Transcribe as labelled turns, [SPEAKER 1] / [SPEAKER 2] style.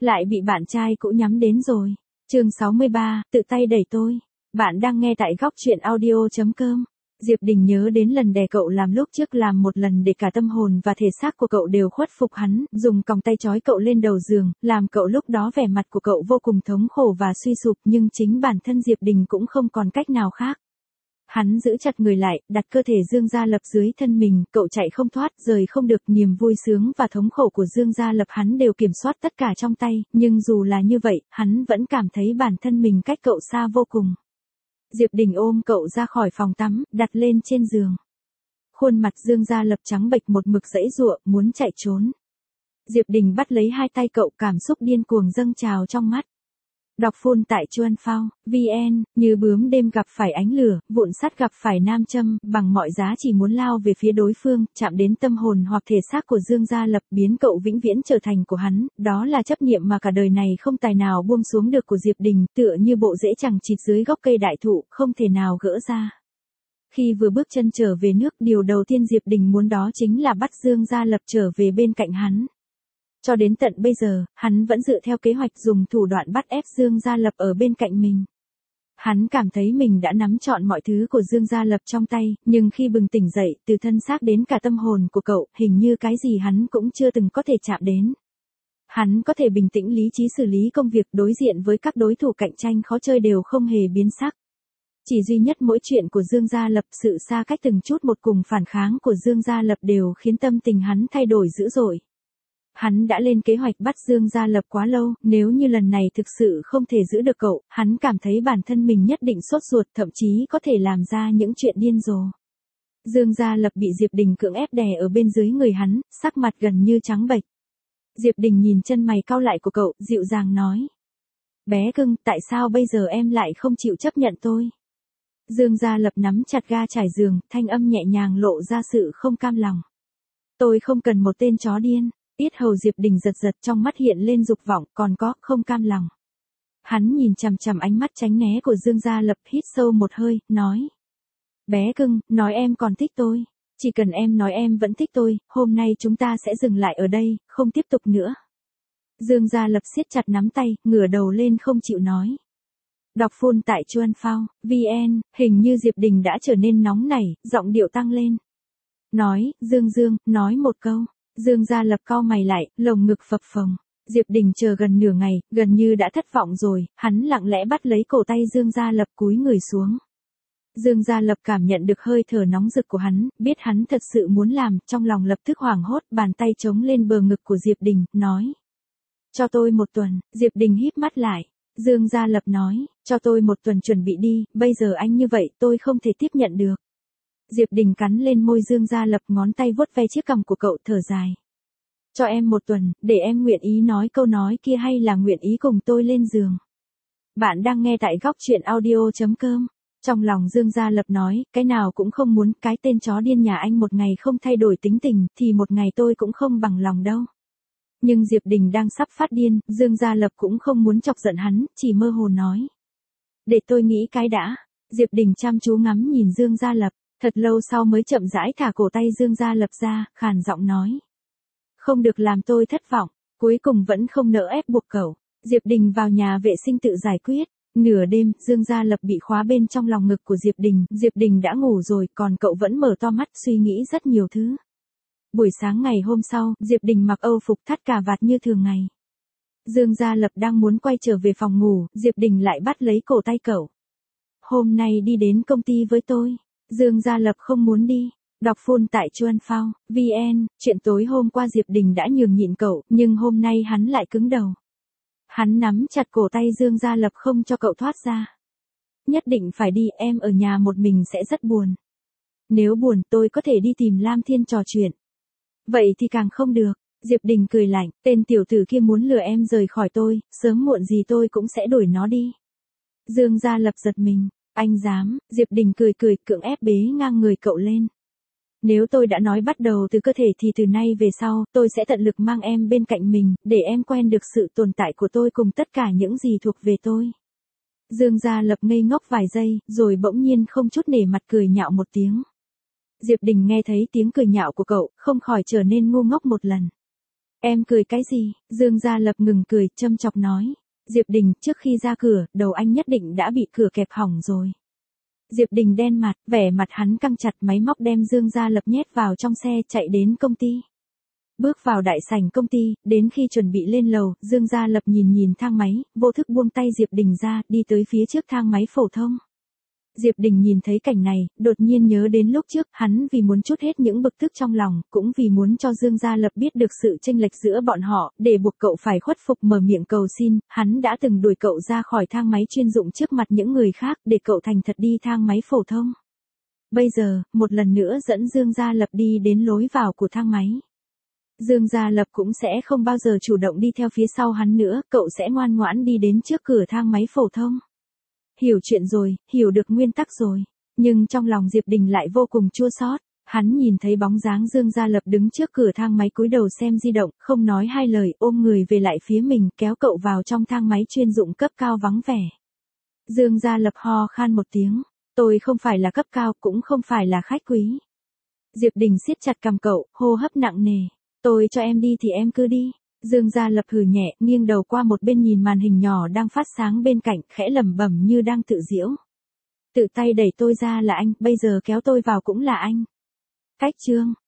[SPEAKER 1] Lại bị bạn trai cũ nhắm đến rồi. Chương 63, tự tay đẩy tôi. Bạn đang nghe tại góc truyện audio.com. Diệp Đình nhớ đến lần đè cậu làm lúc trước, làm một lần để cả tâm hồn và thể xác của cậu đều khuất phục hắn, dùng còng tay trói cậu lên đầu giường, làm cậu lúc đó vẻ mặt của cậu vô cùng thống khổ và suy sụp, nhưng chính bản thân Diệp Đình cũng không còn cách nào khác. Hắn giữ chặt người lại, đặt cơ thể Dương Gia Lập dưới thân mình, cậu chạy không thoát, rời không được, niềm vui sướng và thống khổ của Dương Gia Lập hắn đều kiểm soát tất cả trong tay, nhưng dù là như vậy, hắn vẫn cảm thấy bản thân mình cách cậu xa vô cùng. Diệp Đình ôm cậu ra khỏi phòng tắm, đặt lên trên giường. Khuôn mặt Dương Gia Lập trắng bệch, một mực giãy giụa, muốn chạy trốn. Diệp Đình bắt lấy hai tay cậu, cảm xúc điên cuồng dâng trào trong mắt. Đọc full tại Chuan Phao, VN, như bướm đêm gặp phải ánh lửa, vụn sắt gặp phải nam châm, bằng mọi giá chỉ muốn lao về phía đối phương, chạm đến tâm hồn hoặc thể xác của Dương Gia Lập, biến cậu vĩnh viễn trở thành của hắn, đó là chấp niệm mà cả đời này không tài nào buông xuống được của Diệp Đình, tựa như bộ rễ chằng chịt dưới gốc cây đại thụ, không thể nào gỡ ra. Khi vừa bước chân trở về nước, điều đầu tiên Diệp Đình muốn đó chính là bắt Dương Gia Lập trở về bên cạnh hắn. Cho đến tận bây giờ, hắn vẫn dựa theo kế hoạch dùng thủ đoạn bắt ép Dương Gia Lập ở bên cạnh mình. Hắn cảm thấy mình đã nắm trọn mọi thứ của Dương Gia Lập trong tay, nhưng khi bừng tỉnh dậy, từ thân xác đến cả tâm hồn của cậu, hình như cái gì hắn cũng chưa từng có thể chạm đến. Hắn có thể bình tĩnh lý trí xử lý công việc, đối diện với các đối thủ cạnh tranh khó chơi đều không hề biến sắc. Chỉ duy nhất mỗi chuyện của Dương Gia Lập, sự xa cách từng chút một cùng phản kháng của Dương Gia Lập đều khiến tâm tình hắn thay đổi dữ dội. Hắn đã lên kế hoạch bắt Dương Gia Lập quá lâu, nếu như lần này thực sự không thể giữ được cậu, hắn cảm thấy bản thân mình nhất định sốt ruột, thậm chí có thể làm ra những chuyện điên rồ. Dương Gia Lập bị Diệp Đình cưỡng ép đè ở bên dưới người hắn, sắc mặt gần như trắng bệch. Diệp Đình nhìn chân mày cau lại của cậu, dịu dàng nói. Bé cưng, tại sao bây giờ em lại không chịu chấp nhận tôi? Dương Gia Lập nắm chặt ga trải giường, thanh âm nhẹ nhàng lộ ra sự không cam lòng. Tôi không cần một tên chó điên. Yết hầu Diệp Đình giật giật, trong mắt hiện lên dục vọng, còn có không cam lòng. Hắn nhìn chằm chằm ánh mắt tránh né của Dương Gia Lập, hít sâu một hơi, nói. Bé cưng, nói em còn thích tôi. Chỉ cần em nói em vẫn thích tôi, hôm nay chúng ta sẽ dừng lại ở đây, không tiếp tục nữa. Dương Gia Lập siết chặt nắm tay, ngửa đầu lên không chịu nói. Đọc full tại Chuan Phao, VN, hình như Diệp Đình đã trở nên nóng nảy, giọng điệu tăng lên. Nói, Dương, nói một câu. Dương Gia Lập cau mày lại, lồng ngực phập phồng. Diệp Đình chờ gần nửa ngày, gần như đã thất vọng rồi, hắn lặng lẽ bắt lấy cổ tay Dương Gia Lập, cúi người xuống. Dương Gia Lập cảm nhận được hơi thở nóng rực của hắn, biết hắn thật sự muốn làm, trong lòng lập tức hoảng hốt, bàn tay chống lên bờ ngực của Diệp Đình, nói. Cho tôi một tuần. Diệp Đình híp mắt lại. Dương Gia Lập nói, cho tôi một tuần chuẩn bị đi, bây giờ anh như vậy tôi không thể tiếp nhận được. Diệp Đình cắn lên môi Dương Gia Lập, ngón tay vuốt ve chiếc cằm của cậu, thở dài. Cho em một tuần, để em nguyện ý nói câu nói kia hay là nguyện ý cùng tôi lên giường. Bạn đang nghe tại góc truyện audio.com. Trong lòng Dương Gia Lập nói, cái nào cũng không muốn, cái tên chó điên nhà anh một ngày không thay đổi tính tình, thì một ngày tôi cũng không bằng lòng đâu. Nhưng Diệp Đình đang sắp phát điên, Dương Gia Lập cũng không muốn chọc giận hắn, chỉ mơ hồ nói. Để tôi nghĩ cái đã. Diệp Đình chăm chú ngắm nhìn Dương Gia Lập. Thật lâu sau mới chậm rãi thả cổ tay Dương Gia Lập ra, khàn giọng nói. Không được làm tôi thất vọng, cuối cùng vẫn không nỡ ép buộc cậu. Diệp Đình vào nhà vệ sinh tự giải quyết. Nửa đêm, Dương Gia Lập bị khóa bên trong lòng ngực của Diệp Đình đã ngủ rồi, còn cậu vẫn mở to mắt suy nghĩ rất nhiều thứ. Buổi sáng ngày hôm sau, Diệp Đình mặc âu phục thắt cà vạt như thường ngày. Dương Gia Lập đang muốn quay trở về phòng ngủ, Diệp Đình lại bắt lấy cổ tay cậu. Hôm nay đi đến công ty với tôi. Dương Gia Lập không muốn đi. Đọc full tại Chuan Phao, VN, chuyện tối hôm qua Diệp Đình đã nhường nhịn cậu, nhưng hôm nay hắn lại cứng đầu. Hắn nắm chặt cổ tay Dương Gia Lập không cho cậu thoát ra. Nhất định phải đi, em ở nhà một mình sẽ rất buồn. Nếu buồn tôi có thể đi tìm Lam Thiên trò chuyện. Vậy thì càng không được. Diệp Đình cười lạnh, tên tiểu tử kia muốn lừa em rời khỏi tôi, sớm muộn gì tôi cũng sẽ đuổi nó đi. Dương Gia Lập giật mình. Anh dám? Diệp Đình cười, cưỡng ép bế ngang người cậu lên. Nếu tôi đã nói bắt đầu từ cơ thể thì từ nay về sau, tôi sẽ tận lực mang em bên cạnh mình, để em quen được sự tồn tại của tôi cùng tất cả những gì thuộc về tôi. Dương Gia Lập ngây ngốc vài giây, rồi bỗng nhiên không chút nể mặt cười nhạo một tiếng. Diệp Đình nghe thấy tiếng cười nhạo của cậu, không khỏi trở nên ngu ngốc một lần. Em cười cái gì? Dương Gia Lập ngừng cười, châm chọc nói. Diệp Đình, trước khi ra cửa, đầu anh nhất định đã bị cửa kẹp hỏng rồi. Diệp Đình đen mặt, vẻ mặt hắn căng chặt, máy móc đem Dương Gia Lập nhét vào trong xe chạy đến công ty. Bước vào đại sảnh công ty, đến khi chuẩn bị lên lầu, Dương Gia Lập nhìn thang máy, vô thức buông tay Diệp Đình ra, đi tới phía trước thang máy phổ thông. Diệp Đình nhìn thấy cảnh này, đột nhiên nhớ đến lúc trước, hắn vì muốn trút hết những bực tức trong lòng, cũng vì muốn cho Dương Gia Lập biết được sự chênh lệch giữa bọn họ, để buộc cậu phải khuất phục mở miệng cầu xin, hắn đã từng đuổi cậu ra khỏi thang máy chuyên dụng trước mặt những người khác, để cậu thành thật đi thang máy phổ thông. Bây giờ, một lần nữa dẫn Dương Gia Lập đi đến lối vào của thang máy. Dương Gia Lập cũng sẽ không bao giờ chủ động đi theo phía sau hắn nữa, cậu sẽ ngoan ngoãn đi đến trước cửa thang máy phổ thông. Hiểu chuyện rồi, hiểu được nguyên tắc rồi. Nhưng trong lòng Diệp Đình lại vô cùng chua xót. Hắn nhìn thấy bóng dáng Dương Gia Lập đứng trước cửa thang máy cúi đầu xem di động, không nói hai lời, ôm người về lại phía mình, kéo cậu vào trong thang máy chuyên dụng cấp cao vắng vẻ. Dương Gia Lập ho khan một tiếng. Tôi không phải là cấp cao, cũng không phải là khách quý. Diệp Đình siết chặt cằm cậu, hô hấp nặng nề. Tôi cho em đi thì em cứ đi. Dương Gia Lập hừ nhẹ, nghiêng đầu qua một bên nhìn màn hình nhỏ đang phát sáng bên cạnh, khẽ lẩm bẩm như đang tự giễu. Tự tay đẩy tôi ra là anh, bây giờ kéo tôi vào cũng là anh. Cách chương